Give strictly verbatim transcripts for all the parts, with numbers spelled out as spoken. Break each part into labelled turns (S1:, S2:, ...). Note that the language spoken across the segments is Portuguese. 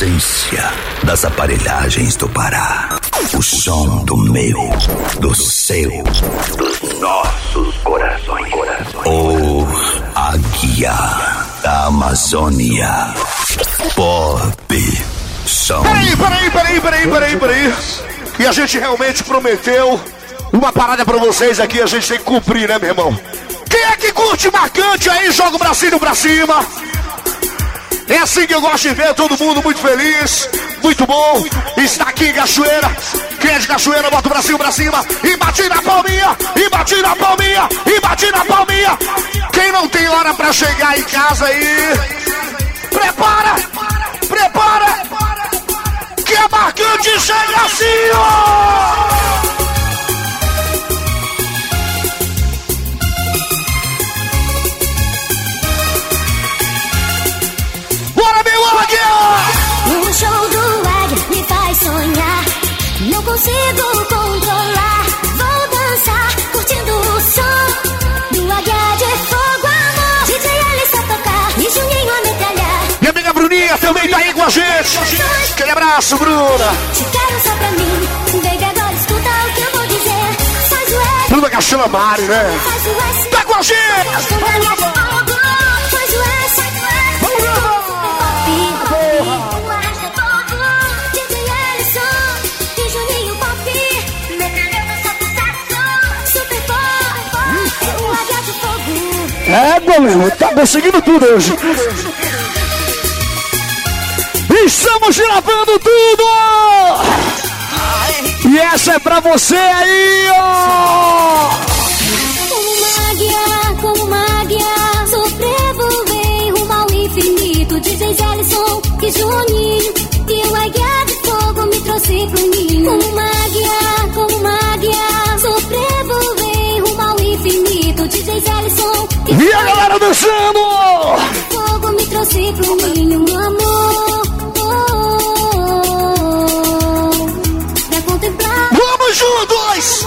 S1: essência das aparelhagens do Pará. O som do meu, do seu, dos nossos corações. O Águia da Amazônia. Pop som.
S2: Peraí, peraí, peraí, peraí, peraí, peraí. E a gente realmente prometeu uma parada pra vocês aqui, a gente tem que cumprir, né, meu irmão? Quem é que curte marcante aí, joga o bracinho pra cima. É assim que eu gosto de ver todo mundo muito feliz, muito bom. Está aqui em Cachoeira. Quem é de Cachoeira, bota o bracinho pra cima e bate na palminha, e bate na palminha, e bate na palminha. Quem não tem hora pra chegar em casa aí, prepara, prepara, que a marcante chega assim, ó.
S3: O show do Águia me faz sonhar. Não consigo controlar. Vou dançar, curtindo o som do Águia de Fogo, amor. D J Alisson tocar e Juninho a metralhar.
S2: Minha amiga Bruninha também tá aí com a gente. Aquele abraço, Bruna.
S3: Te quero só pra mim. Baby, agora escuta o que eu vou dizer. Faz o S.
S2: Bruna Castela Mari, né?
S3: Faz o S.
S2: Tá com a gente.
S3: Faz o S.
S2: É, goleiro, tá conseguindo tudo hoje. Estamos gravando tudo! E essa é pra você aí, ó!
S3: Como uma águia, como uma águia, sobrevovei rumo ao infinito. D J Ellison e Juninho, e o Águia de Fogo me trouxe pro ninho. Como uma águia, como uma águia, sobrevovei rumo ao infinito. D J Ellison
S2: e a galera dançando!
S3: Fogo me trouxe pro ninho, meu amor. Pra contemplar.
S2: Vamos juntos!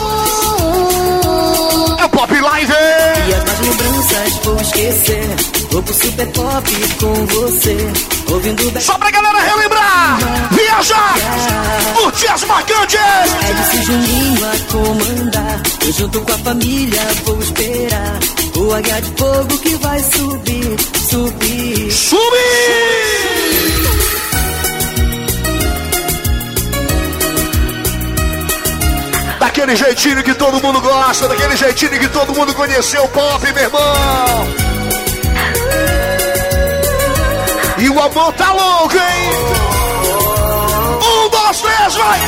S2: É o Pop Live!
S4: E as mais lembranças vou esquecer. Vou pro Super Pop com você. Ouvindo
S2: só pra galera relembrar! Viajar! Curtir as marcantes!
S4: É desse Juninho a comandar. Eu junto com a família vou esperar o Águia de Fogo que vai subir, subir,
S2: subir! Daquele jeitinho que todo mundo gosta, daquele jeitinho que todo mundo conheceu o Pop, meu irmão! E o amor tá louco, hein? Um, dois, três, vai!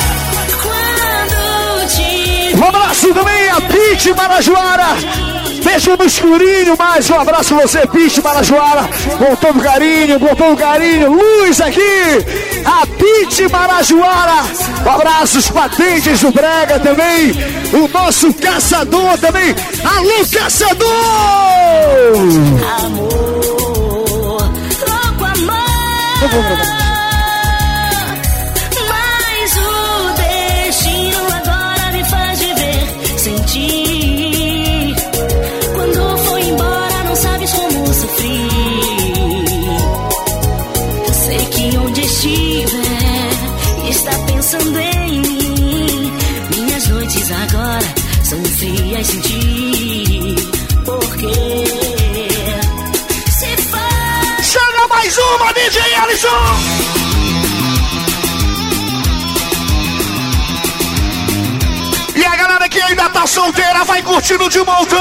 S2: Um abraço também a Pete Marajoara. Beijo no escurinho, mais um abraço a você, Pete Marajoara. Com todo carinho, com todo carinho. Luz aqui, a Pete Marajoara. Um abraço, os patentes do Brega também. O nosso caçador também. Alô, caçador!
S3: Amor, louco amor. Mas o destino agora me faz viver sem ti. Quando foi embora não sabes como sofri. Eu sei que onde estiver está pensando em mim. Minhas noites agora são frias sem ti. Porque se faz.
S2: Chega mais uma, D J Ellison! E a galera que ainda tá solteira vai curtindo de montão!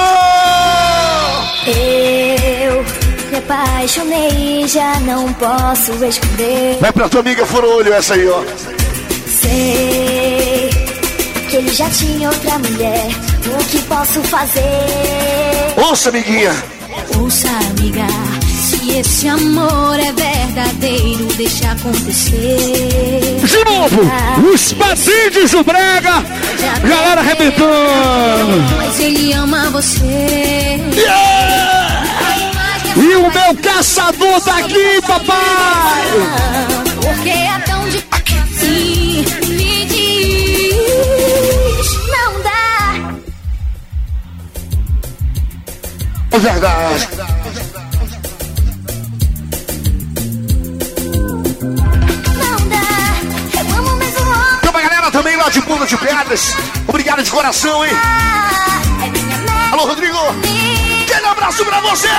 S3: Eu me apaixonei, já não posso esconder.
S2: Vai pra tua amiga Furolho essa aí, ó.
S3: Sei que ele já tinha outra mulher. O que posso fazer?
S2: Ouça, amiguinha.
S3: Ouça, amiga. Se esse amor é verdadeiro, deixa acontecer.
S2: De novo, os patentes do Brega. Galera arrebentando.
S3: Mas ele ama você.
S2: Yeah! E o meu caçador tá aqui, papai.
S3: Porque é tão difícil. Me diz, não dá.
S2: É verdade.
S3: Não
S2: de Pedras. Obrigado de coração, hein? Alô, Rodrigo. Aquele abraço pra você.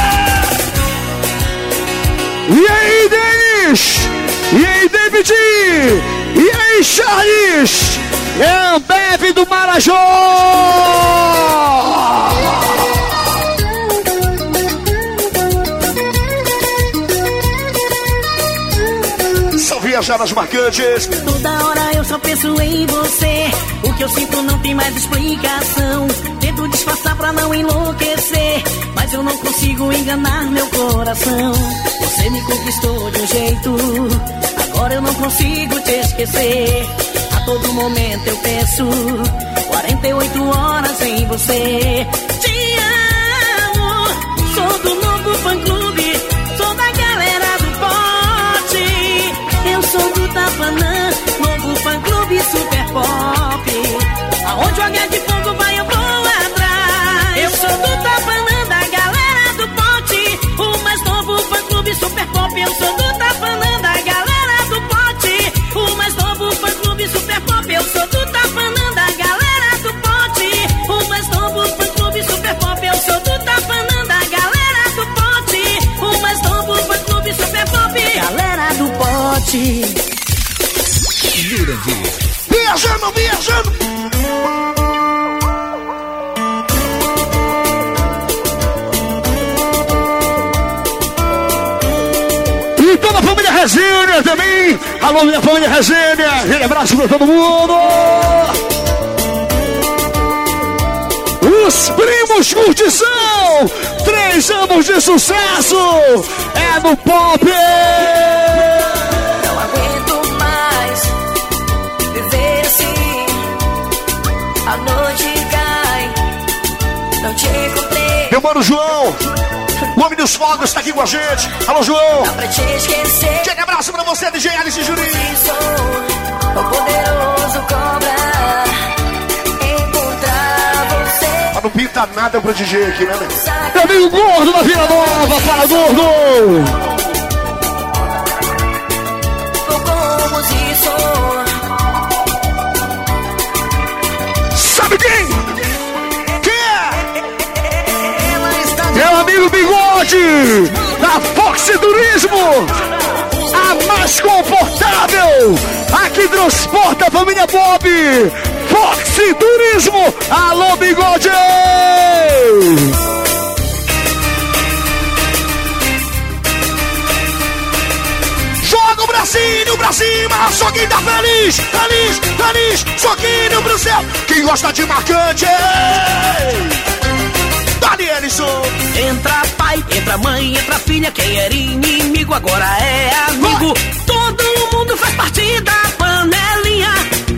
S2: E aí, Denis? E aí, David? E aí, Charles? É o Bebe do Marajó! Só viajar nas marcantes.
S5: Toda hora eu só penso em você. O que eu sinto não tem mais explicação. Tento disfarçar pra não enlouquecer, mas eu não consigo enganar meu coração. Você me conquistou de um jeito, agora eu não consigo te esquecer. A todo momento eu penso quarenta e oito horas em você. Te amo, sou do novo fã-clube, sou da galera do pote. Eu sou do Tapanã, novo fã-clube super pop. Aonde o H de Fogo vai eu vou atrás. Eu sou do Tapanã, da galera do pote, o mais novo fã-clube super pop. Eu sou do Tapanã, da galera do pote, o mais novo fã-clube super pop. Eu sou do Tapanã, da galera do pote, o mais novo fã-clube super pop. Eu sou do Tapanã, da galera do pote, o mais novo fã-clube super pop. Galera do pote.
S2: Viajando, viajando. E toda a família Resênia também. Alô, minha família Resênia. Um abraço pra todo mundo. Os primos curtição. Três anos de sucesso. É no pop.
S5: Não aguento mais viver assim. A noite cai, não te encontrei.
S2: Meu mano João, o homem dos fogos, tá aqui com a gente. Alô, João.
S5: Dá pra te esquecer.
S2: Chega, abraço pra você, D J Alice Juninho.
S5: Sou o poderoso cobra. Encontrar você.
S2: Mas não pinta nada pro D J aqui, né, meu? Meu amigo gordo da Vila Nova, fala, gordo.
S5: Como se sou.
S2: Sabe quem? Quem é? Meu amigo Bigode, da Fox Turismo. A mais confortável. Aqui transporta a família Bob. Fox Turismo. Alô, Bigode. Joga o bracinho pra cima. Só quem tá feliz, feliz, feliz. Soquinho pro céu. Quem gosta de marcante. Danielson.
S5: Entra pai, entra mãe, entra filha. Quem era inimigo agora é amigo. Vai. Todo mundo faz parte da panelinha.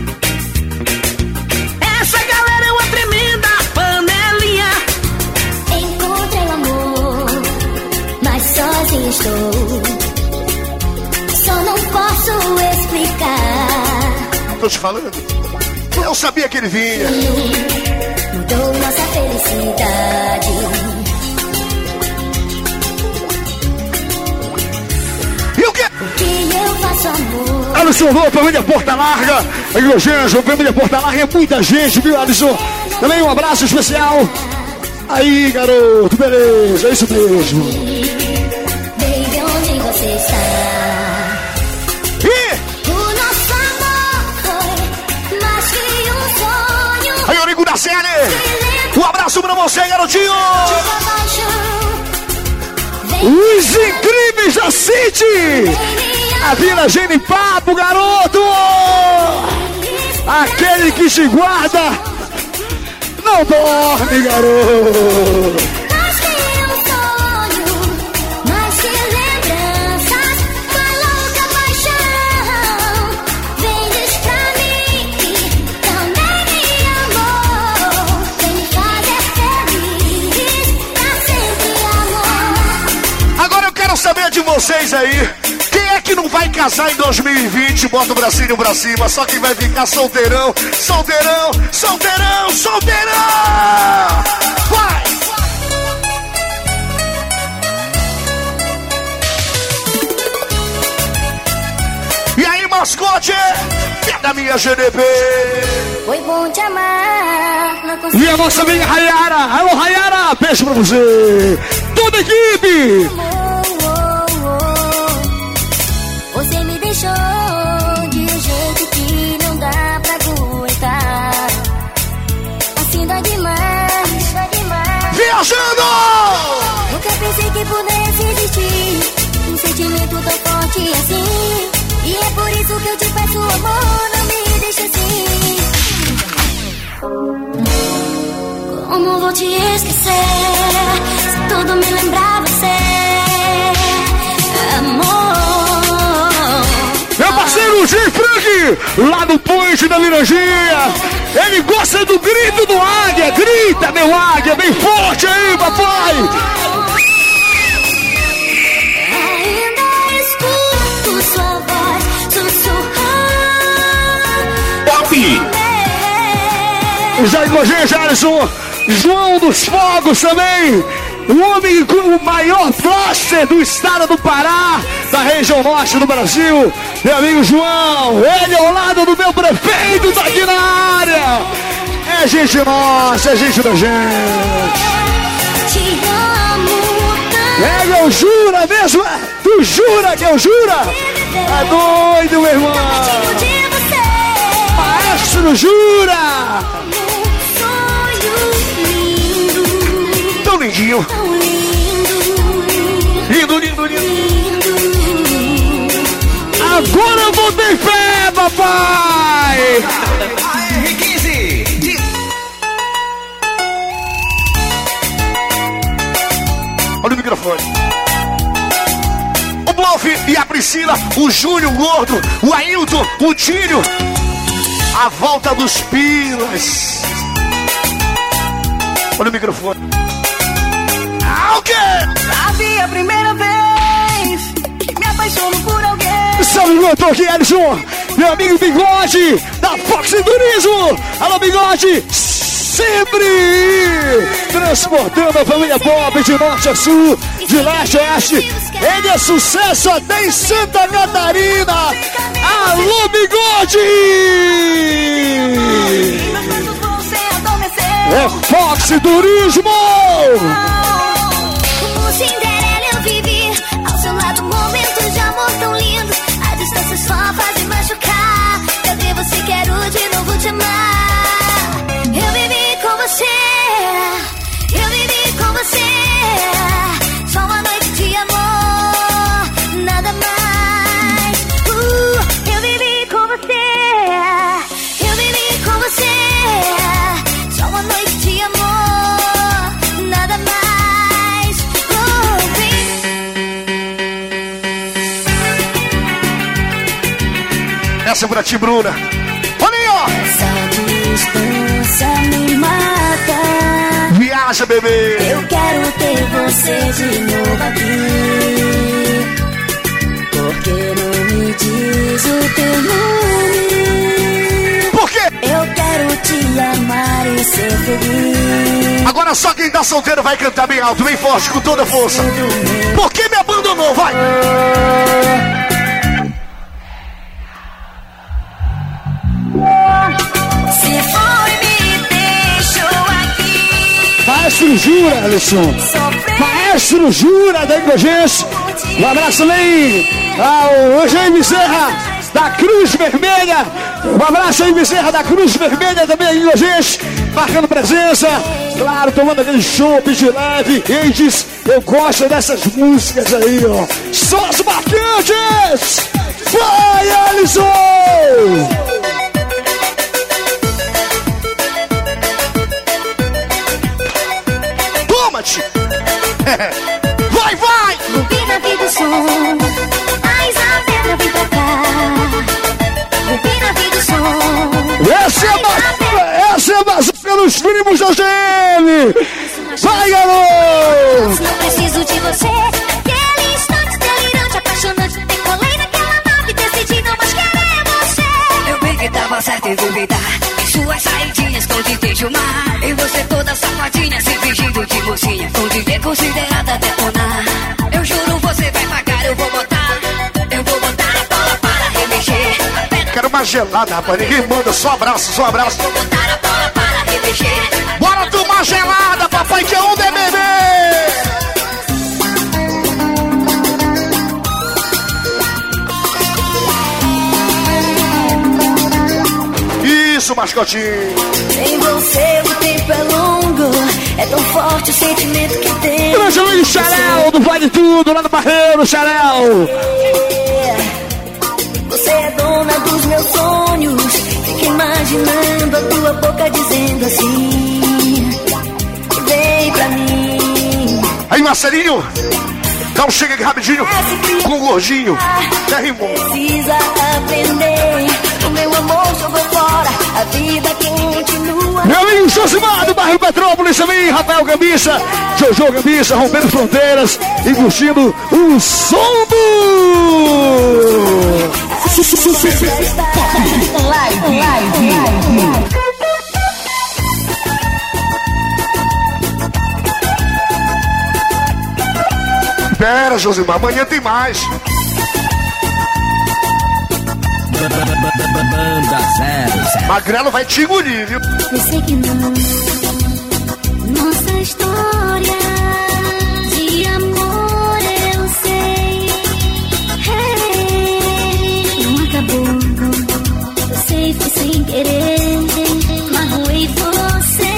S5: Essa galera é uma tremenda panelinha.
S3: Encontrei o amor, mas sozinho estou. Só não posso explicar.
S2: Tô te falando. Eu sabia que ele vinha.
S3: Mudou nossa felicidade.
S2: E o quê?
S3: O que eu faço, amor?
S2: Alisson, alô, família Porta Larga. Igreja, família Porta Larga, é muita gente, viu, Alisson? Também um abraço especial. Aí, garoto, beleza, é isso mesmo.
S3: Baby, onde você está?
S2: E...
S3: O nosso amor foi mais que um sonho.
S2: aí, Origo da Série. Um abraço pra você, garotinho. Os incríveis da City. A Vila Gene Papo, garoto. Aquele que te guarda não dorme, garoto.
S3: Mais que um sonho, mais que lembranças, uma louca paixão. Vem, diz pra mim, também me amou. Vem me fazer feliz, pra sempre amor.
S2: Agora eu quero saber de vocês aí. Quem é que não vai casar em dois mil e vinte? Bota o bracinho pra cima. Só quem vai ficar solteirão, solteirão, solteirão, solteirão. Vai! E aí, mascote é da minha G D P.
S3: Foi bom te amar, não consegui.
S2: E a nossa amiga Rayara. Alô, Rayara, beijo pra você. Toda a equipe.
S3: Oh, oh, oh. Você me deixou de um jeito que não dá pra aguentar. Assim dói demais, dói demais.
S2: Viajando!
S3: Nunca pensei que pudesse existir um sentimento tão forte assim. E é por isso que eu te peço, amor, não me deixe assim. Como vou te esquecer se tudo me lembrar você, amor?
S2: Meu parceiro G. Frank, lá no Ponte da Liranjinha. Ele gosta do grito do águia. Grita, meu águia, bem forte aí, papai.
S3: Ainda escuto sua voz sussurrar.
S2: Pop! Já igualmente, Alisson. João dos Fogos também. O homem com o maior blaster do estado do Pará, da região norte do Brasil. Meu amigo João, ele ao lado do meu prefeito, tá aqui na área. É gente nossa, é gente da gente.
S3: Te amo tanto.
S2: É, eu jura mesmo? Tu jura que eu jura? Tá doido, meu irmão.
S3: Pertinho de você.
S2: Maestro jura.
S3: Um sonho lindo.
S2: Tão lindinho.
S3: Tão lindo.
S2: Lindo, lindo, lindo.
S3: Lindo.
S2: Agora eu vou ter fé, papai.
S1: A R quinze de...
S2: Olha o microfone. O Bluff e a Priscila, o Júnior, o Gordo, o Ailton, o Tírio. A volta dos pilas. Olha o microfone. Ah, o quê?
S5: Sabe a primeira vez que me apaixono por alguém.
S2: Salve, meu tô aqui, Alisson. Meu amigo Bigode, da Fox Turismo. Alô, Bigode. Sempre transportando a família Pop de norte a sul, de leste a oeste. Ele é sucesso até em Santa Catarina. Alô, Bigode! É Fox Turismo!
S3: Como Cinderela eu vivi ao seu lado, momentos de amor tão lindos. A distância só faz machucar. Cadê você? Quero de novo te amar. Eu vivi com você, eu vivi com você. Só uma noite de amor, nada mais. Uh, eu vivi com você, eu vivi com você. Só uma noite de amor, nada mais. Uh,
S2: Essa é pra ti, Bruna. Olha aí, ó.
S3: essa distância me mata.
S2: Viaja, bebê.
S3: Eu quero ter você de novo aqui. Por que não me diz o teu nome?
S2: Por quê?
S3: Eu quero te amar e ser feliz.
S2: Agora só quem tá solteiro vai cantar bem alto, bem forte, com toda a força. Por que me abandonou? Vai!
S3: Se foi, me deixou aqui.
S2: Maestro Jura, Alisson.
S3: Sofrer.
S2: Maestro Jura, daí com a gente. Um abraço também ao Eugênio Bezerra, da Cruz Vermelha. Um abraço aí, Bezerra, da Cruz Vermelha, também aí com a gente, marcando presença. Claro, tomando aquele chopp de leve. E diz, eu gosto dessas músicas aí, ó. Só as marcantes. Vai, Alisson! Toma-te! Vai, vai!
S3: Rubina, vida, som. A Isabela vem pra cá. Rubina, vida, som.
S2: Essa é a essa é a bazuca nos primos da G M! Vai, garoto!
S3: Não preciso de você. Naquele instante delirante, apaixonante, decolei naquela nave, decidi não mais querer você.
S5: Eu bem que tava certo em duvidar. Em suas saidinhas com de mar. E você toda safadinha, se fingindo de mocinha, com de considerada detonar. Eu juro, você vai pagar, eu vou botar. Eu vou botar a bola para remexer.
S2: uma gelada, rapaz. Ninguém manda, só abraço, só abraço.
S3: Vou botar a bola para reveger.
S2: Bora tomar gelada, papai, que é um D B B. Isso, mascotinho.
S5: Sem você o tempo é longo, é tão forte o sentimento que tem.
S2: Grande amigo Xarel, do Vale Tudo, lá do Barreiro, Xarel.
S5: Você é dona dos meus sonhos, fica imaginando a tua boca dizendo assim: vem pra mim.
S2: Aí, Marcelinho, dá um chega aqui rapidinho com o gordinho. Já rimou.
S5: Precisa aprender, o meu amor jogou fora, a vida continua.
S2: Meu amigo Josimar do bairro Petrópolis também, Rafael Gambicha, Jojo Gambicha, rompendo fronteiras e curtindo o som do...
S5: Live, live,
S2: Pera, Josimar, amanhã tem mais.
S4: Banda zero zero.
S2: Magrelo vai te engolir, viu?
S3: Eu sei que não. Nossa história de amor eu sei. Hey, não acabou. Eu sei, foi sem querer. Magoei você.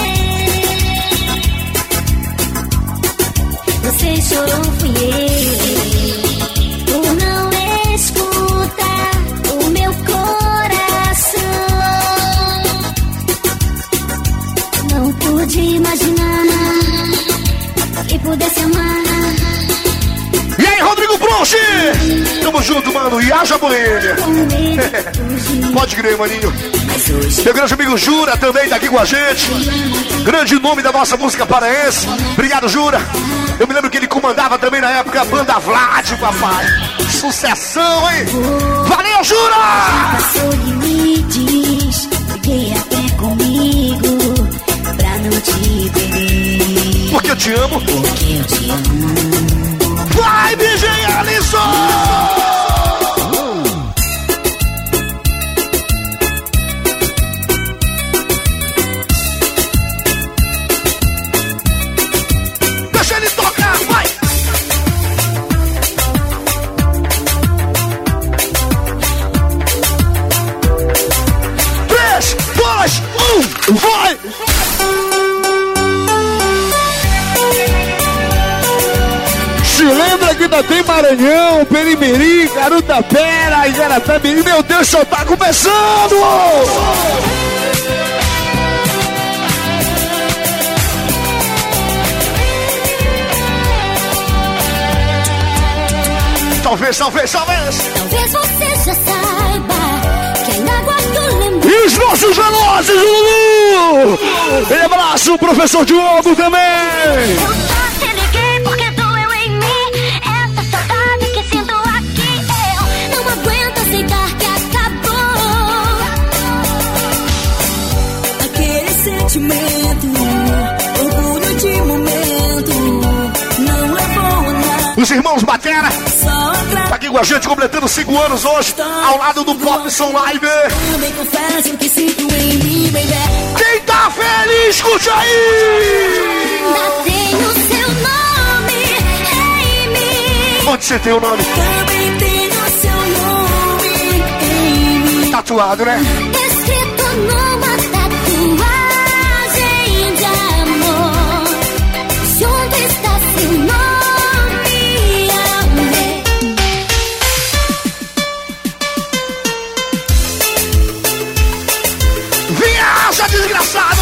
S3: Você chorou, fui eu. Por não escutar o meu coração. Não pude imaginar que pudesse amar.
S2: E aí, Rodrigo Bronche? Tamo junto, mano. E haja Boêmia.
S3: Com medo de fugir.
S2: Pode crer, maninho.
S3: Mas hoje
S2: Meu grande amigo Jura também tá aqui com a gente. Grande nome da nossa música paraense. Obrigado, Jura. Eu me lembro que ele comandava também na época a banda Vlad, papai. Sucessão, hein? Valeu, Jura!
S3: passou limites, fiquei até comigo pra não te perder.
S2: Porque eu te amo.
S3: Porque eu te amo.
S2: Vai, D J Alisson! Deixa ele tocar, vai! Três, dois, um, vai! Se lembra que ainda tem Maranhão, Perimirim, Garutapera, Igarapé-Mirim. Meu Deus, só tá começando! Talvez, talvez, talvez.
S3: Talvez você já saiba que ainda guardo lembranças.
S2: E os nossos velozes, Lulu! E abraço, o professor Diogo também!
S3: Eu só te liguei porque doeu em mim. Essa saudade que sinto aqui. Eu não aguento aceitar que acabou.
S5: aquele sentimento, orgulho de momento, não é bom nada.
S2: Os irmãos Batera,
S5: Só
S2: tá aqui com a gente, completando cinco anos hoje, ao lado do Popson Live.
S5: também confesso o que sinto em mim, baby.
S2: Quem tá feliz, curte aí!
S3: Ainda tenho seu nome em mim.
S2: Onde você tem o nome?
S5: Também tenho seu nome em mim.
S2: Tatuado, né?
S3: Escrito numa tatuagem de amor. Junto está seu nome, amei.
S2: Viaja, desgraçado!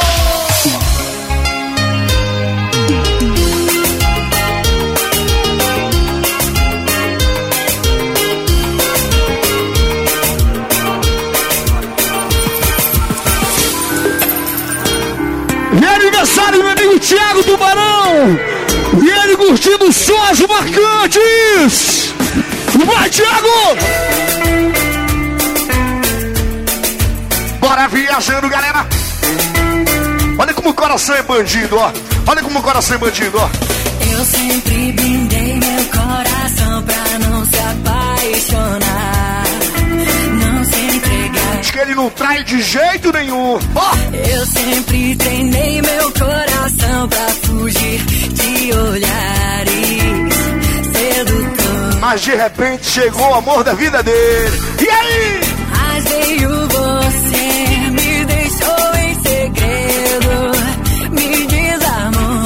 S2: E aniversário do meu amigo Thiago Tubarão! E ele curtindo sons marcantes! Vai, Thiago! Bora viajando, galera! Olha como o coração é bandido, ó! Olha como o coração é bandido, ó!
S5: Eu sempre blindei meu coração pra não se apaixonar, não se entregar.
S2: que ele não trai de jeito nenhum. Oh!
S4: Eu sempre treinei meu coração pra fugir de olhares sedutores.
S2: Mas de repente chegou o amor da vida dele. E aí?
S4: Mas veio você, me deixou em segredo, me desarmou.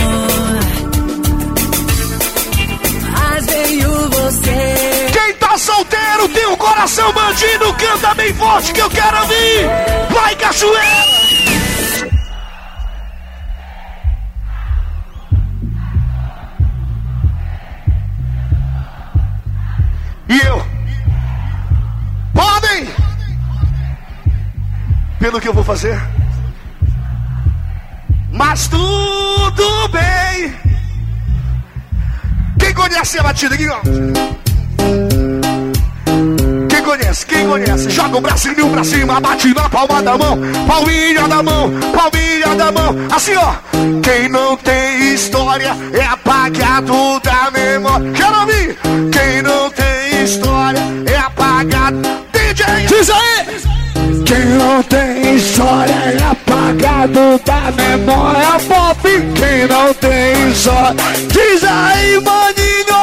S4: Mas veio você.
S2: Quem tá solteiro tem um coração bandido, canta bem forte que eu quero ouvir. Vai, cachoeira! E eu? Podem! Pelo que eu vou fazer. Mas tudo bem. Quem conhece a batida aqui, ó? Quem conhece? Quem conhece? Joga o bracinho pra cima, bate na palma da mão, palminha da mão, palminha da mão. Assim, ó. Quem não tem história é apagado da memória. Quero ouvir. Quem não tem história é apagado. D J, diz aí! Quem não tem história é apagado da memória. Pop, quem não tem história, diz aí, maninho!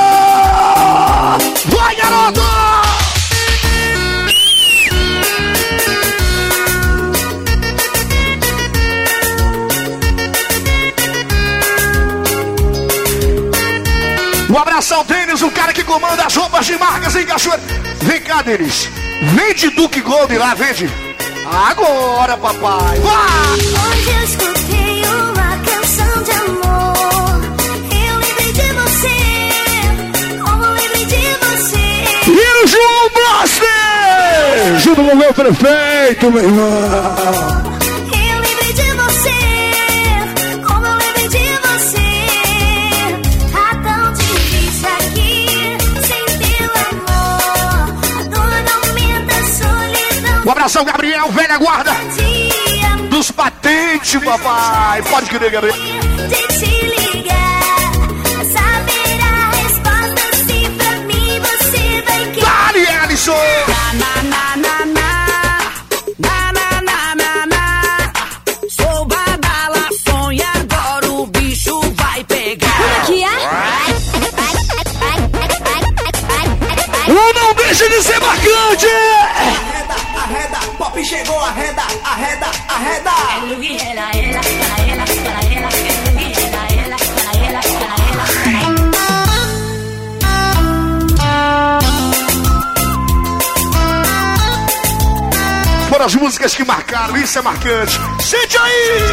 S2: Vai, garoto! Um abraço ao Denis, o cara que comanda as roupas de marcas em Cachoeira. Vem cá, Denis. Vende Duke Gold lá, vende. Agora, papai. Vai!
S3: Hoje eu escutei uma canção de amor. Eu lembrei de você, como lembrei de você.
S2: E o João Blaster! Junto com o meu prefeito, meu irmão.
S3: Eu lembrei de você, como eu lembrei de você. Tá tão difícil aqui, sem teu amor. A dor não aumenta, a solidão.
S2: Um abração, Gabriel, velha guarda.
S3: Dia
S2: Dos patentes, papai. Pode crer, Gabriel.
S3: de te ligar, saber a resposta se pra mim você vai querer.
S2: Dali, Alisson!
S4: Na, na, na, na, na, na, na, na, na. Sou badalação e agora o bicho vai pegar.
S3: Que é?
S2: Um não deixa de ser marcante!
S1: Arreda, arreda, pop chegou, arreda, arreda, arreda.
S2: Foram as músicas que marcaram, isso é marcante. Sente aí!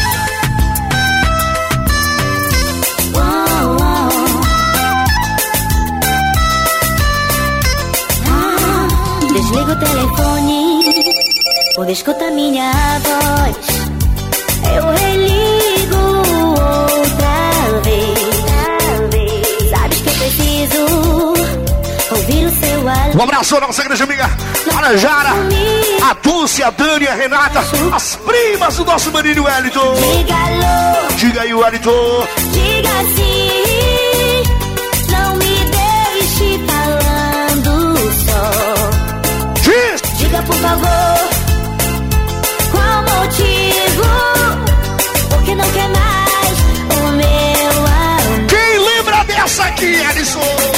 S3: Desliga o telefone, quando escuta minha voz, eu religo outra vez. Sabes que eu preciso ouvir o seu alívio.
S2: Um abraço à nossa grande amiga Laranjara, a Dulce, a Dani, a Renata, as primas do nosso maninho Wellington.
S3: Diga alô,
S2: Diga aí, Wellington.
S3: diga sim, não me deixe falando só.
S2: Diz!
S3: Diga por favor, qual motivo? Porque não quer mais o meu amor.
S2: Quem lembra dessa aqui, Alisson?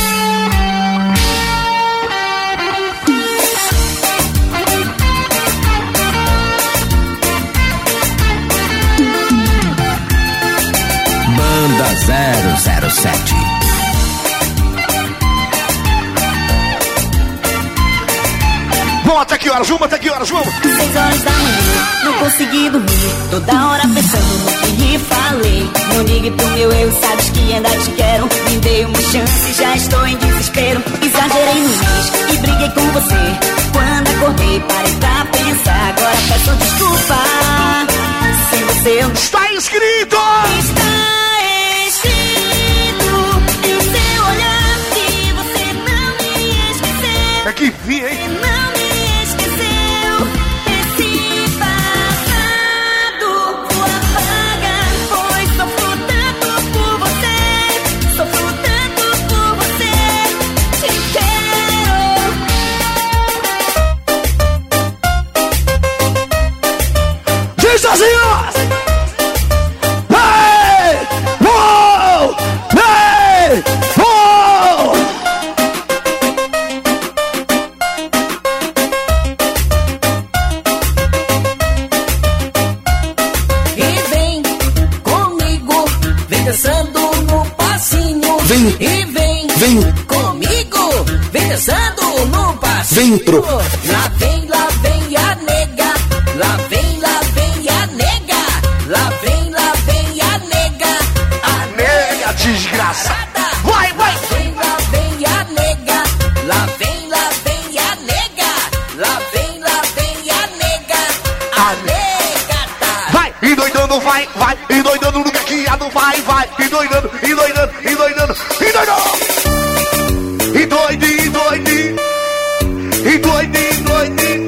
S1: Banda zero zero sete.
S2: Vamos até que horas? Vamos até que horas? Vamos!
S5: Seis horas da manhã, não consegui dormir. Toda hora pensando no que lhe falei. Não ligue pro meu eu, sabes que ainda te quero. Me dei uma chance, já estou em desespero. Exagerei no mês e briguei com você. Quando acordei, parei pra pensar. Agora peço desculpa. Sem você eu não
S2: Está inscrito!
S5: Está escrito em seu olhar que você não me esqueceu.
S2: É que vi, hein?
S5: Não me esqueceu. Esse passado vou apagar. Pois sofro tanto por você. Sofro tanto por você. Te quero.
S6: Vem pro...
S4: Lá vem, lá vem a nega. Lá vem, lá vem a nega. Lá vem, lá vem a nega. A
S2: nega desgraçada. Vai, vai.
S4: Lá vem, lá vem a nega. Lá vem, lá vem a nega. Lá vem, lá vem a nega. A nega tá.
S2: Vai, endoidando, vai, vai. Endoidando no gaqueado, vai, vai. Endoidando, endoidando, endoidando, endoidando. E doide, e doide, e doide, e doide.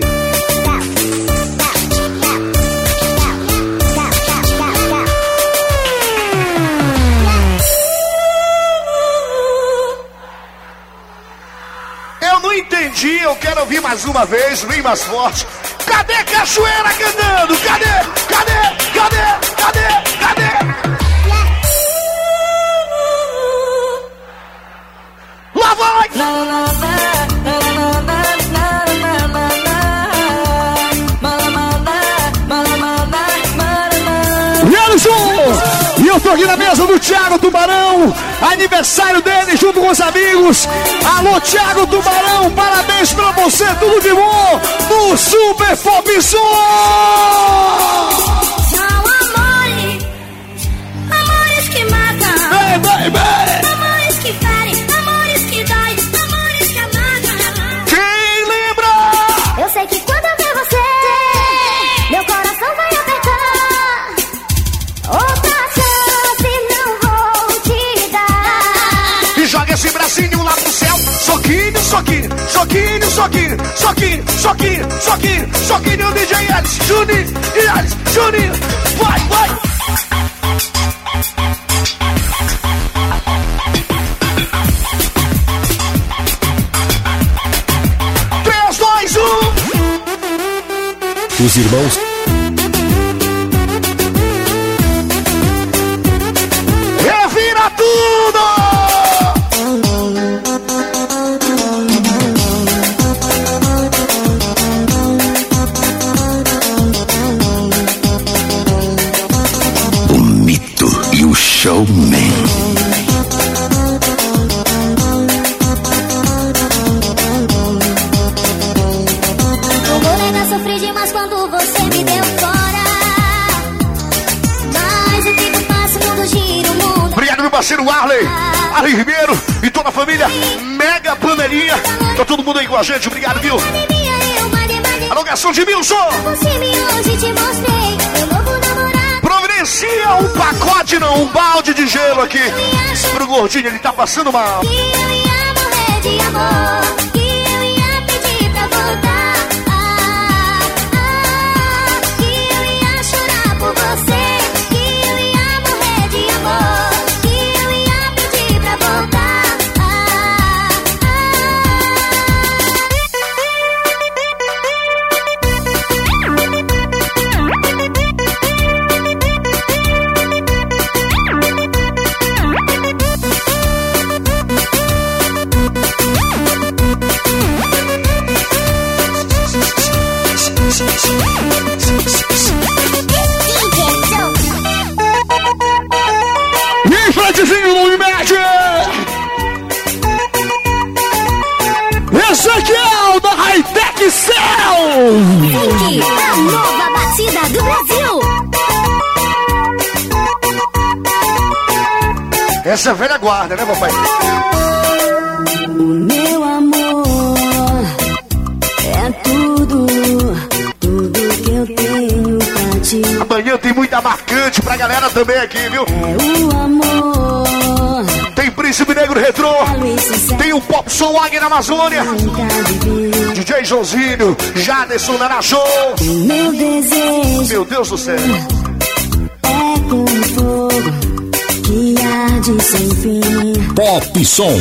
S2: Eu não entendi, eu quero ouvir mais uma vez, bem mais forte. Cadê Cachoeira cantando? Cadê? Cadê? Cadê? Cadê? Cadê? Lá vai! E eu tô aqui na mesa do Thiago Tubarão, aniversário dele junto com os amigos. Alô, Thiago Tubarão, parabéns pra você, tudo de bom no Super Pop Som!
S3: São amores, amores que matam.
S2: Ei, baby!
S3: Amores que ferem, amores que doem, amores que amagam.
S2: Quem lembra?
S3: Eu sei que quando eu ver você, meu coração vai apertar. Outra chance não vou te dar.
S2: E joga esse bracinho lá pro céu. Soquinho, soquinho, soquinho, soquinho, soquinho, soquinho, soquinho, soquinho, D J Alice, Juninho, e Alice, Juninho. Vai, vai! três, dois, um.
S6: Os irmãos...
S2: Revira tudo!
S6: O mito e o showman.
S3: Morena, sofri demais quando você me deu fora. Mas o tempo passa, o mundo gira, o mundo.
S2: Obrigado, meu parceiro Arley, Arley Ribeiro e toda a família Mega Panelinha. Tá todo mundo aí com a gente, obrigado, viu? Alô, garçom de Milson!
S3: Hoje te mostrei meu novo namorado.
S2: Providencia um pacote, não, um balde de gelo aqui pro gordinho, ele tá passando mal.
S3: Que eu ia morrer de amor, que eu ia pedir pra voltar. Ah, ah, que eu ia chorar por você, que eu ia morrer de amor, que eu ia pedir pra voltar. Ah,
S2: E Fredzinho no Unimed! Esse aqui é o da Hightech Cell!
S3: Fink, a nova batida do Brasil.
S2: Essa é a velha guarda, né, papai?
S5: O meu amor é tudo, tudo que eu tenho pra ti.
S2: Amanhã tem muita marcante pra galera também aqui, viu?
S5: É o amor,
S2: Tem Príncipe Negro Retrô, tem o Pop Som Águia na Amazônia,
S5: nunca vivi.
S2: D J Joãozinho, Jaderson Nara Show.
S5: Meu desejo
S2: Meu Deus do céu.
S5: é como fogo que arde sem fim.
S6: Pop Som.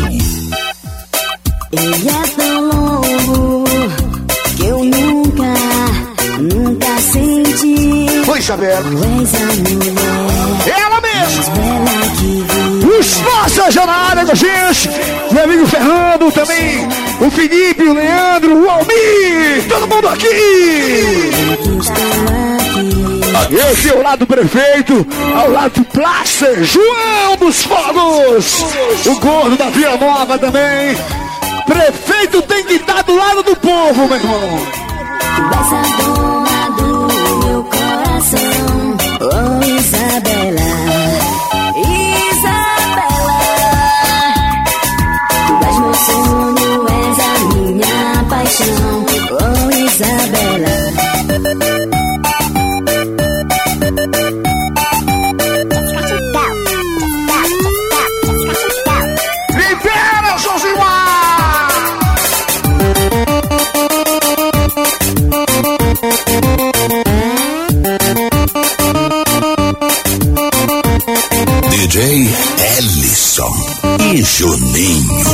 S5: Ele é tão longo que eu nunca, nunca senti.
S2: Oi, Isabela.
S5: Tu és a mulher
S2: Ela
S5: mais
S2: mesma.
S5: bela que vi.
S2: Os Força já na área da gente. Meu amigo Fernando também. O Felipe, o Leandro, o Almir. Todo mundo aqui.
S5: Estou aqui.
S2: Esse é o lado do prefeito, ao lado do Plaster, João dos Fogos. O gordo da Vila Nova também. Prefeito tem que estar do lado do povo. novo, meu irmão.
S3: Tu és a dona do meu coração, oh Isabela, Isabela. Tu és meu sonho, és a minha paixão, oh Isabela.
S2: Libera, Josimar!
S6: D J Ellison e Juninho.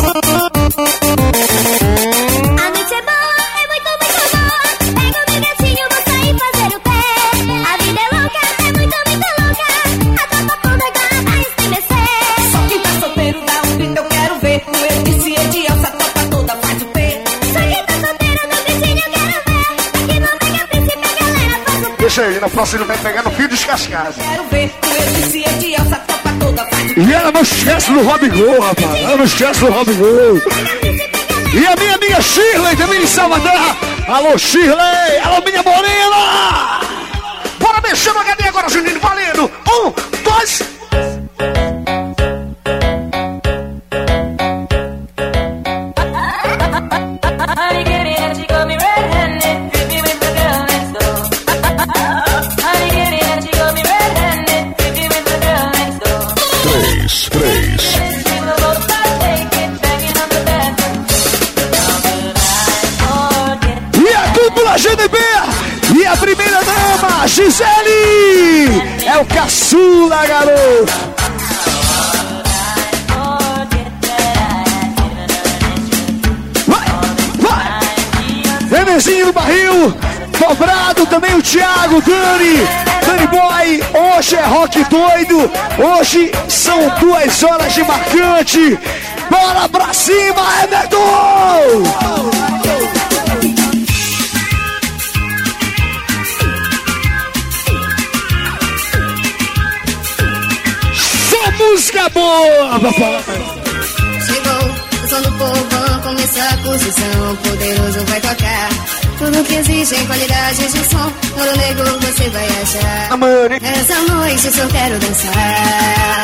S3: A noite é boa, é muito, muito boa. Pega o meu gatinho, vou sair fazer o pé. A vida é louca, é muito, muito louca. A tropa toda agora vai estremecer.
S4: Só quem tá solteiro dá um grito, eu quero ver. No eu disse Edielsa, a tropa toda faz o pé.
S3: Só quem tá solteiro no vizinho eu quero ver. Aqui no Mega Príncipe a galera faz o pé.
S2: Deixa ele, na próxima ele vai pegar no fio descascado.
S4: Quero ver. No eu disse Edielsa, a tropa toda faz o pé.
S2: E ela não esquece do Robigol, rapaz. Ela não esquece do Robigol. E a minha amiga Shirley, também de Salvador. Alô, Shirley. Alô, minha morena. Bora mexer no H D agora, Juninho. Valendo. Um, dois.
S6: Três, três.
S2: E a dupla G D B. E a primeira dama, Gisele. É o caçula, garoto. Vai, vai. Renezinho no barril. Dobrado também o Thiago, Dani. Dani Boy. Hoje é rock doido. Hoje são duas horas de marcante. Bora pra cima, Everton! Só música boa, papai!
S3: Chegou o som do povão, começou a construção. Poderoso vai tocar tudo que existe em qualidade de som. Ouro negro você vai achar.
S2: Amane.
S3: Essa noite eu só quero dançar.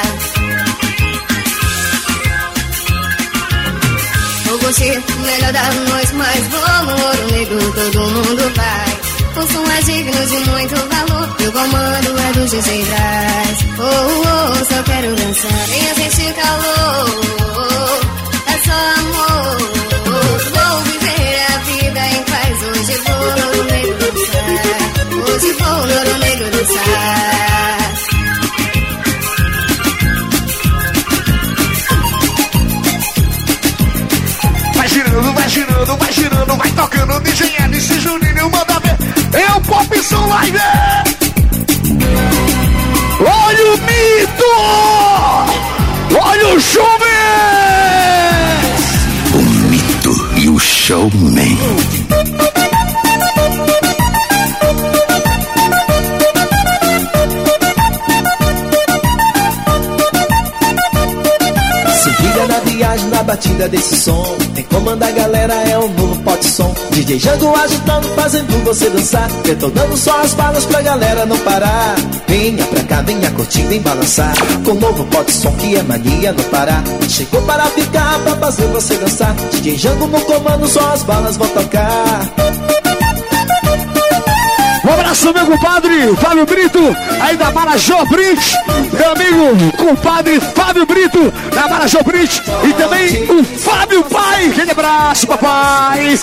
S3: Vou curtir o melhor da noite, mas vou no Ouro Negro, todo mundo vai. O som é digno de muito valor, e o comando é do D J Braz. Oh, oh, só quero dançar, venha sentir calor, é só amor. Vou viver a vida em paz, hoje vou no Ouro Negro dançar. Hoje vou no Ouro Negro dançar.
S2: Vai girando, vai girando, vai girando, vai tocando. D J L, esse Juninho manda ver. É o Pop Som Live. Olha o mito! Olha o showman!
S6: O mito e o showman.
S7: Na viagem, na batida desse som, quem comanda a galera é o novo Pop Som. D J Jango agitando, fazendo você dançar, detonando só as balas pra galera não parar. Venha pra cá, venha curtir, vem balançar, com o novo Pop Som que é mania no Pará. Chegou para ficar, pra fazer você dançar. D J Jango no comando, só as balas vão tocar.
S2: Um abraço, meu compadre Fábio Brito, aí da Marajó Brito. Meu amigo, compadre Fábio Brito, da Marajó Brito. E também o Fábio Pai. Aquele abraço, papai.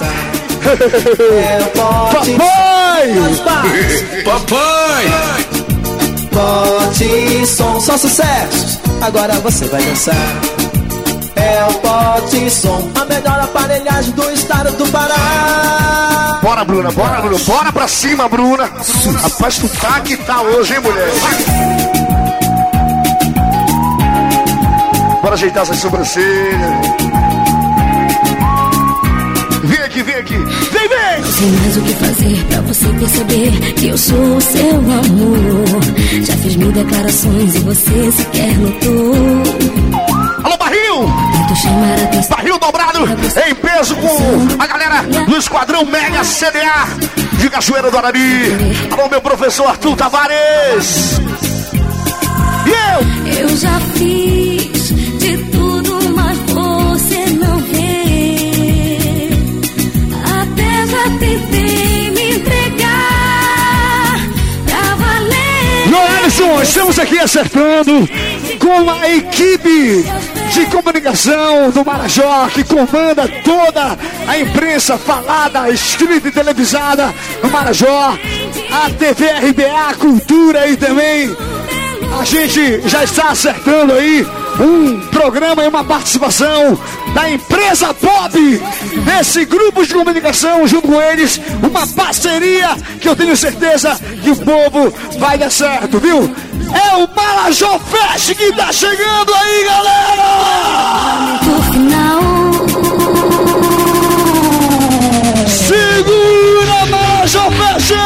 S2: Papai!
S6: Papai!
S7: Pop Som, só sucessos, agora você vai dançar. É o Pop Som, a melhor aparelhagem do estado do Pará.
S2: Bora, Bruna, bora, Bruna, bora pra cima, Bruna. Rapaz, tu tá que tá hoje, hein, mulher? Bora ajeitar essas sobrancelhas. Vem aqui, vem aqui, vem, vem!
S3: Não sei mais o que fazer pra você perceber que eu sou o seu amor. Já fiz mil declarações e você sequer notou.
S2: Alô, barril!
S3: Tento chamar a atenção.
S2: Barril dobrado em peso com a galera do Esquadrão Mega C D A de Cachoeira do Arari. Alô, meu professor Arthur Tavares. E eu?
S3: Eu já fiz de tudo, mas você não vê. Até já tentei me entregar pra valer.
S2: Noelson, estamos aqui acertando com a equipe de comunicação do Marajó, que comanda toda a imprensa falada, escrita e televisada no Marajó, a T V R B A Cultura e também a gente já está acertando aí um programa e uma participação da empresa Pop nesse grupo de comunicação junto com eles, uma parceria que eu tenho certeza que o povo vai dar certo, viu? É o Marajó Fest que tá chegando aí, galera!
S3: No final,
S2: segura, Marajó Fest!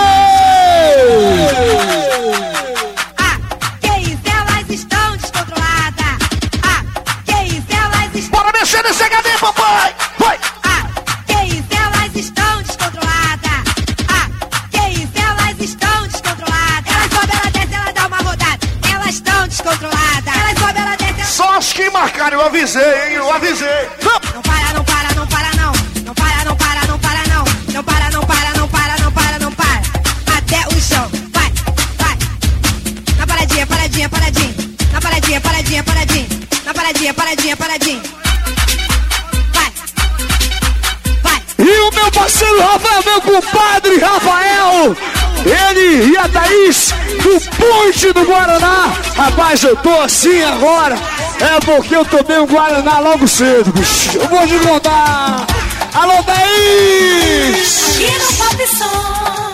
S8: Ah, que isso, elas estão descontroladas. Ah, que isso, elas estão...
S2: Bora mexer nesse H D, papai! Vai!
S8: Ah, que isso, elas estão descontroladas. Ah, que isso, elas estão descontroladas. Elas sobem, ela desce, ela dá uma rodada. Elas estão descontroladas. Elas sobem, ela desce, ela...
S2: Só os que marcaram, eu avisei, hein? Eu avisei.
S8: Não para, não para, não para, não. Não para, não para, não para, não. Não para, não para, não para, não para, não para. Até o chão. Vai, vai. Na paradinha, paradinha, paradinha. Na paradinha, paradinha, paradinha. Na paradinha, paradinha, paradinha. Vai. Vai.
S2: E o meu parceiro Rafael, meu compadre Rafael, ele e a Thaís do Ponte do Guaraná. Rapaz, eu tô assim agora, é porque eu tomei um Guaraná logo cedo, bicho. Eu vou te contar. Alô, Thaís!
S3: aqui no Pop Som.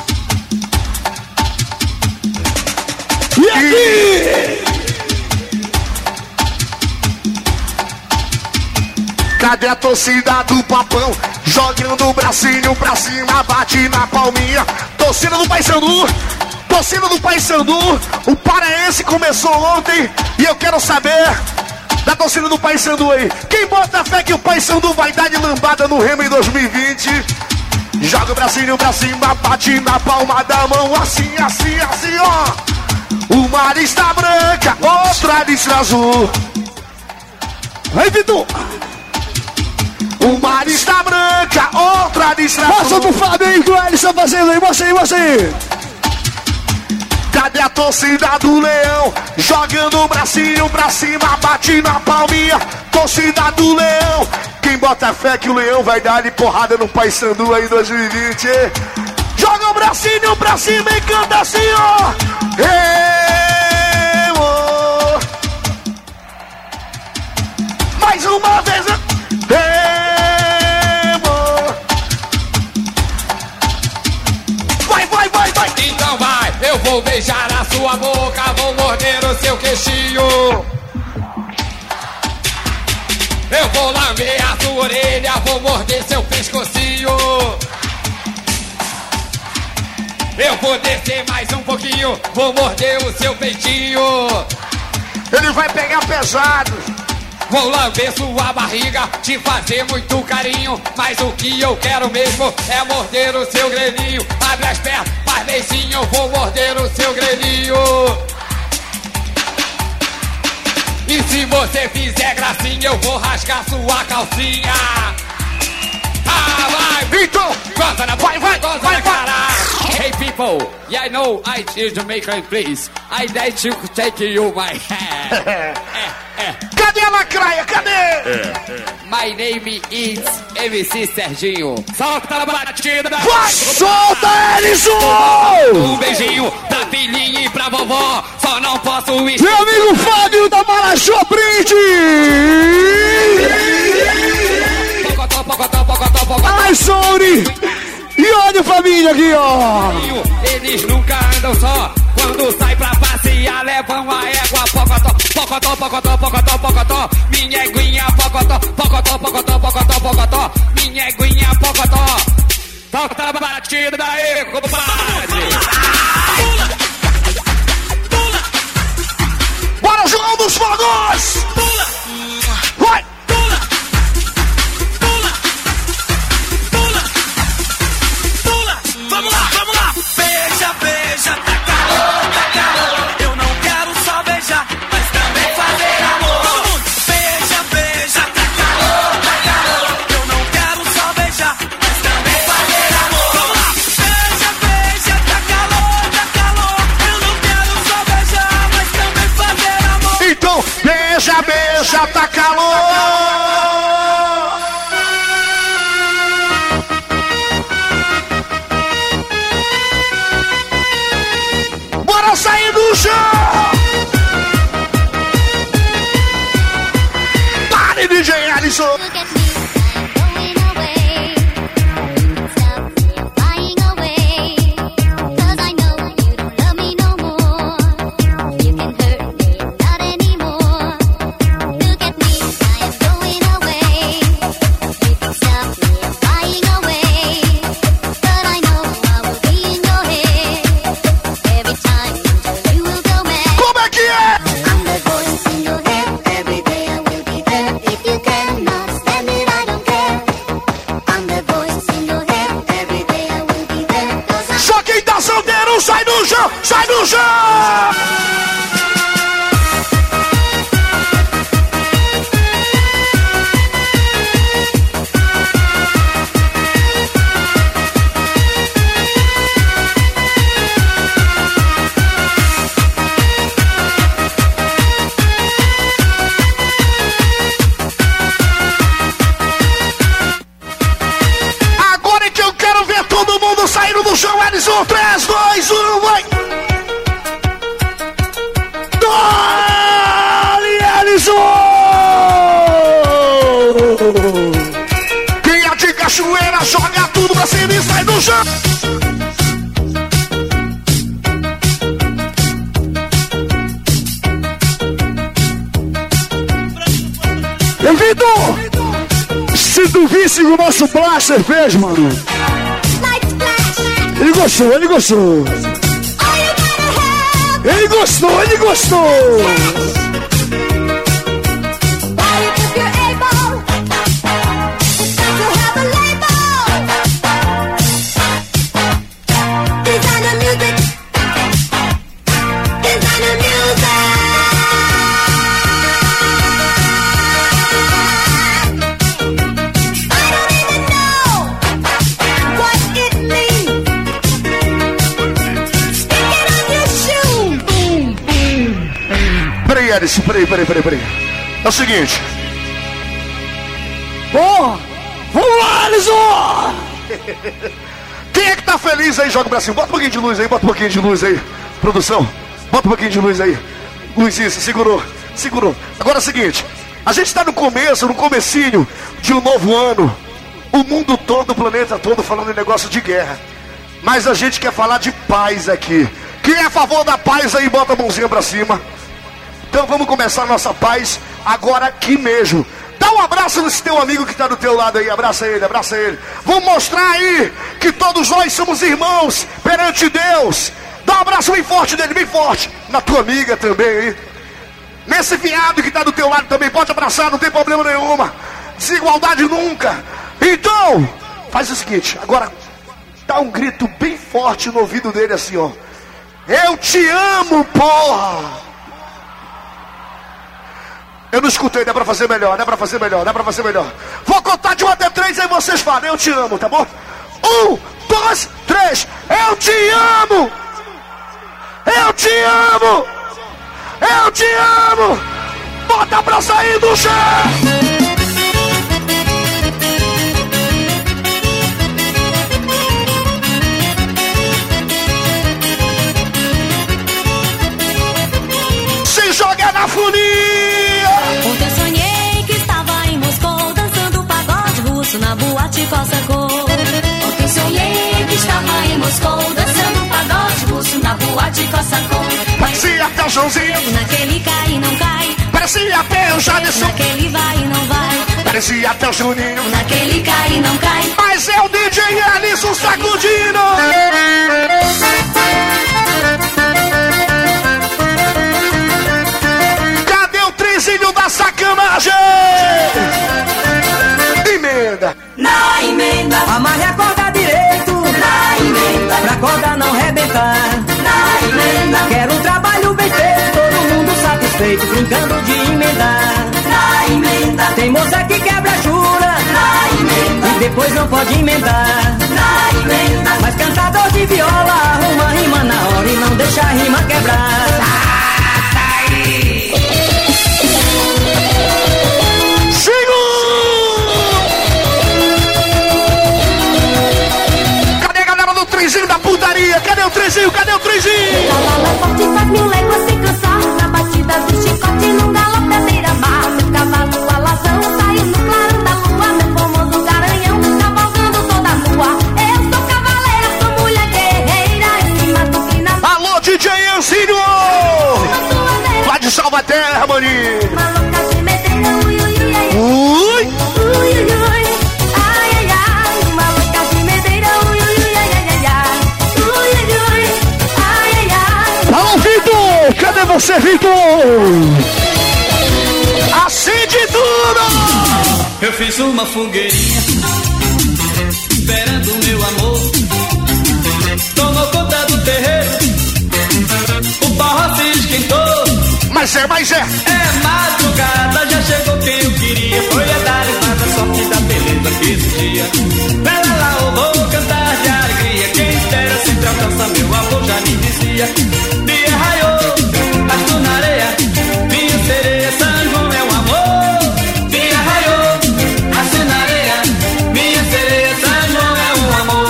S2: E aqui? Cadê a torcida do Papão? Jogando o bracinho pra cima, bate na palminha. Torcida do Paysandu, torcida do Paysandu. O paraense começou ontem e eu quero saber da torcida do Paysandu aí. Quem bota fé que o Paysandu vai dar de lambada no Remo em dois mil e vinte? Joga o bracinho pra cima, bate na palma da mão, assim, assim, assim, ó. Uma lista branca, outra lista azul. Vai, Vitor! Uma lista branca, outra lista azul. Mostra pro Fábio aí, que o Ellison fazendo aí, mostra aí, mostra aí. Cadê a torcida do Leão? Jogando o bracinho pra cima, bate na palminha. Torcida do Leão. Quem bota fé que o Leão vai dar de porrada no Paysandu aí em dois mil e vinte? Joga o bracinho pra cima e canta assim, ó. Remo. Mais uma vez. Remo. Vai, vai, vai, vai.
S9: Então vai, eu vou beijar a sua boca, vou morder o seu queixinho. Eu vou lamber a sua orelha, vou morder seu pescocinho. Eu vou descer mais um pouquinho, vou morder o seu peitinho.
S2: Ele vai pegar pesado.
S9: Vou lamber sua barriga, te fazer muito carinho. Mas o que eu quero mesmo é morder o seu grelhinho. Abre as pernas, faz beijinho, vou morder o seu grelhinho. E se você fizer gracinha, eu vou rasgar sua calcinha. Ah, vai,
S2: Vitor!
S9: goza na
S2: Vai, vai,
S9: goza
S2: vai,
S9: na
S2: vai.
S9: cara. Hey people, yeah I know I is Jamaican, please. I dare to take you my hand. é, é.
S2: Cadê a lacraia? Cadê?
S9: My name is M C Serginho. Solta a batida da...
S2: Vai, solta, Ellison!
S9: Um beijinho pra filhinha e pra vovó. Só não posso ir...
S2: Meu amigo Fábio da Marajó Print!
S9: Pocotó, pocotó, pocotó, pocotó.
S2: Ai, Souri! E olha a família aqui, ó!
S9: Eles nunca andam só. Quando sai pra passear, levam a égua. Pocotó, pocotó, pocotó, pocotó, pocotó. Minha eguinha, pocotó, pocotó, pocotó, pocotó, pocotó. Minha eguinha, pocotó. Solta a batida daí, compadre.
S2: Bora, João dos Fogões! Vai! pra sair do chão. Pare, D J Ellison. Sai do chão, sai do chão! Agora é que eu quero ver todo mundo saindo do chão, Ellison. três, dois, um, vai! Dole, Ellison! Quem é de cachoeira joga tudo pra cima e sai do chão!
S10: Ei, Vitor! Se tu visse o nosso Blaster fez, mano! Ele gostou, ele gostou. Ele gostou, ele gostou.
S2: Ellison, peraí, peraí, peraí, peraí. É o seguinte.
S10: Porra! Vamos lá, Ellison!
S2: Quem é que tá feliz aí? Joga pra cima. Bota um pouquinho de luz aí, bota um pouquinho de luz aí. Produção, bota um pouquinho de luz aí. Luz, isso, segurou, segurou. Agora é o seguinte. A gente tá no começo, no comecinho de um novo ano. O mundo todo, o planeta todo falando em negócio de guerra. Mas a gente quer falar de paz aqui. Quem é a favor da paz aí, bota a mãozinha pra cima. Então vamos começar a nossa paz agora aqui mesmo. Dá um abraço nesse teu amigo que está do teu lado aí. Abraça ele, abraça ele. Vamos mostrar aí que todos nós somos irmãos perante Deus. Dá um abraço bem forte dele, bem forte. Na tua amiga também aí. Nesse viado que está do teu lado também. Pode abraçar, não tem problema nenhuma. Desigualdade nunca. Então, faz o seguinte. Agora, dá um grito bem forte no ouvido dele assim, ó. Eu te amo, porra! Eu não escutei, dá pra fazer melhor, dá pra fazer melhor, dá pra fazer melhor. Vou contar de um até três, aí vocês falam, eu te amo, tá bom? Um, dois, três, eu te amo! Eu te amo! Eu te amo! Bota pra sair do chão! Se joga na folia!
S3: Ontem eu sonhei que estava em Moscou dançando pagode russo na boate Cossacô. Ontem sonhei que estava em Moscou dançando pagode russo na boate Cossacô.
S2: Parecia até o Joãozinho,
S3: naquele cai e não cai.
S2: Parecia até o Jadson,
S3: naquele vai e não vai.
S2: Parecia até o Juninho,
S3: naquele cai e não cai.
S2: Mas é o D J Ellison sacudindo. Cadê o trezinho da sacanagem? Emenda.
S4: Na emenda, amarre a corda direito. Na emenda, pra corda não rebentar. Na emenda, quero um trabalho bem feito, todo mundo satisfeito, brincando de emendar. Na emenda, tem moça que quebra a jura. Na emenda, e depois não pode emendar. Na emenda, mas cantador de viola arruma rima na hora e não deixa a rima quebrar. Tá aí.
S2: Cadê a galera do trenzinho da putaria? Maria, cadê o trenzinho? Cadê o trenzinho?
S3: Cavalo é forte, faz mil léguas sem cansar. Na batida do chicote, num galope à beira-mar. Meu cavalo alazão saiu no clarão da lua. Meu formoso garanhão, cavalgando toda nua. Eu sou cavaleira, sou mulher guerreira. Em cima do final.
S2: Alô, D J Anzinho! Lá de Salvaterra, maninho!
S3: Maluca de medreira, ui, ui, ui, ai,
S2: Ui!
S3: ui, ui, ui. Ai, ai, ai, maluca de medreira, ui, ui, ui, ai, ai, ai, ai. Ui, ui, ui. Ai, ai, ai.
S10: Alô, Vitor! Cadê você, Vitor?
S2: Acende tudo!
S11: Eu fiz uma fogueirinha esperando o meu amor. Tomou conta do terreiro, o barro se esquentou.
S2: Mas é, mas é!
S11: É madrugada, já chegou quem eu queria. Foi a dar mais a sorte da beleza que existia. Pela lá eu vou cantar de alegria. Quem espera sempre alcança, meu avô já me dizia. Dia raiou, pasto na areia. Minha sereia, São João é um amor. Dia raiou, pasto na areia. Minha sereia, São João é um amor.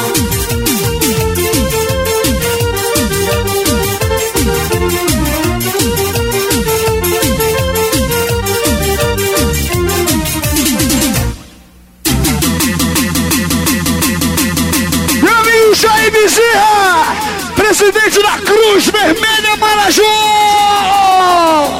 S10: Meu amigo Jair Bezerra, presidente da Cruz Vermelha Marajó!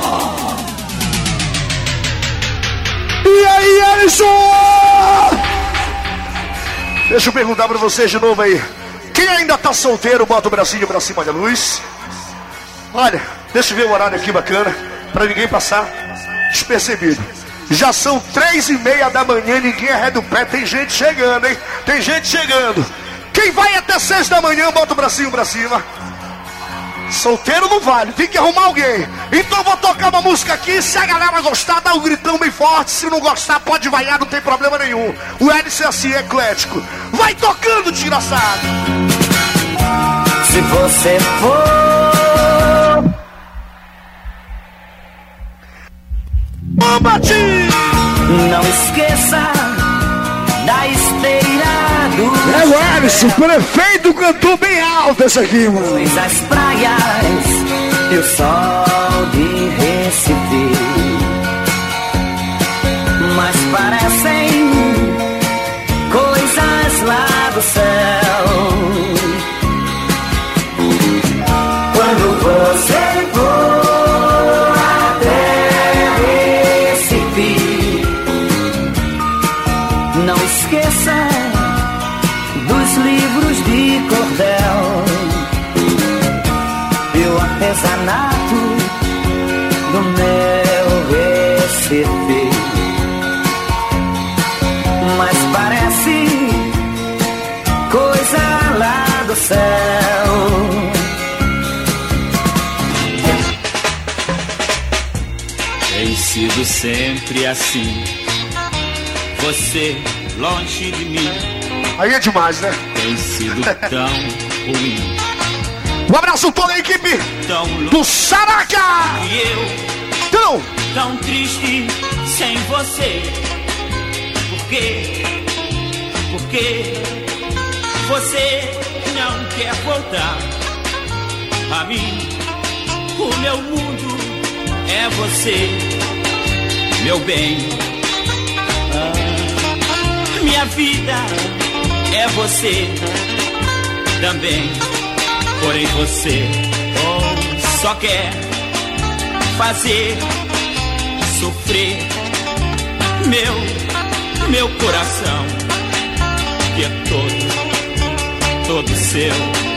S10: E aí, Alisson?
S2: Deixa eu perguntar pra vocês de novo aí. Quem ainda tá solteiro, bota o bracinho pra cima da luz. Olha, deixa eu ver o horário aqui bacana, pra ninguém passar despercebido. Já são três e meia da manhã, ninguém arreda o pé, tem gente chegando, hein? Tem gente chegando. Quem vai até seis da manhã, bota o bracinho pra cima. Solteiro não vale, tem que arrumar alguém. Então vou tocar uma música aqui, se a galera gostar, dá um gritão bem forte. Se não gostar, pode vaiar, não tem problema nenhum. O Hélice é assim, é eclético. Vai tocando, desgraçado.
S4: Se você for
S2: Ô, Bati!
S4: não esqueça da esteira do
S10: É o Alisson, prefeito cantou bem alto essa aqui, mano.
S4: as praias e o sol de Recife, mas parecem coisas lá do céu. Quando você for até Recife, não esqueça dos livros de cordel e o artesanato do meu Recife, mas parece coisa lá do céu.
S11: Tem sido sempre assim, você longe de mim.
S2: Aí é demais, né?
S11: Tem sido tão ruim,
S2: Um abraço toda a equipe
S11: tão
S2: do Saraca!
S11: E eu,
S2: Então,
S11: tão triste sem você. Por quê? Porque você não quer voltar a mim. O meu mundo é você, meu bem. Ah, minha vida é você também. Porém você oh, só quer fazer sofrer meu, meu coração, que é todo, todo seu.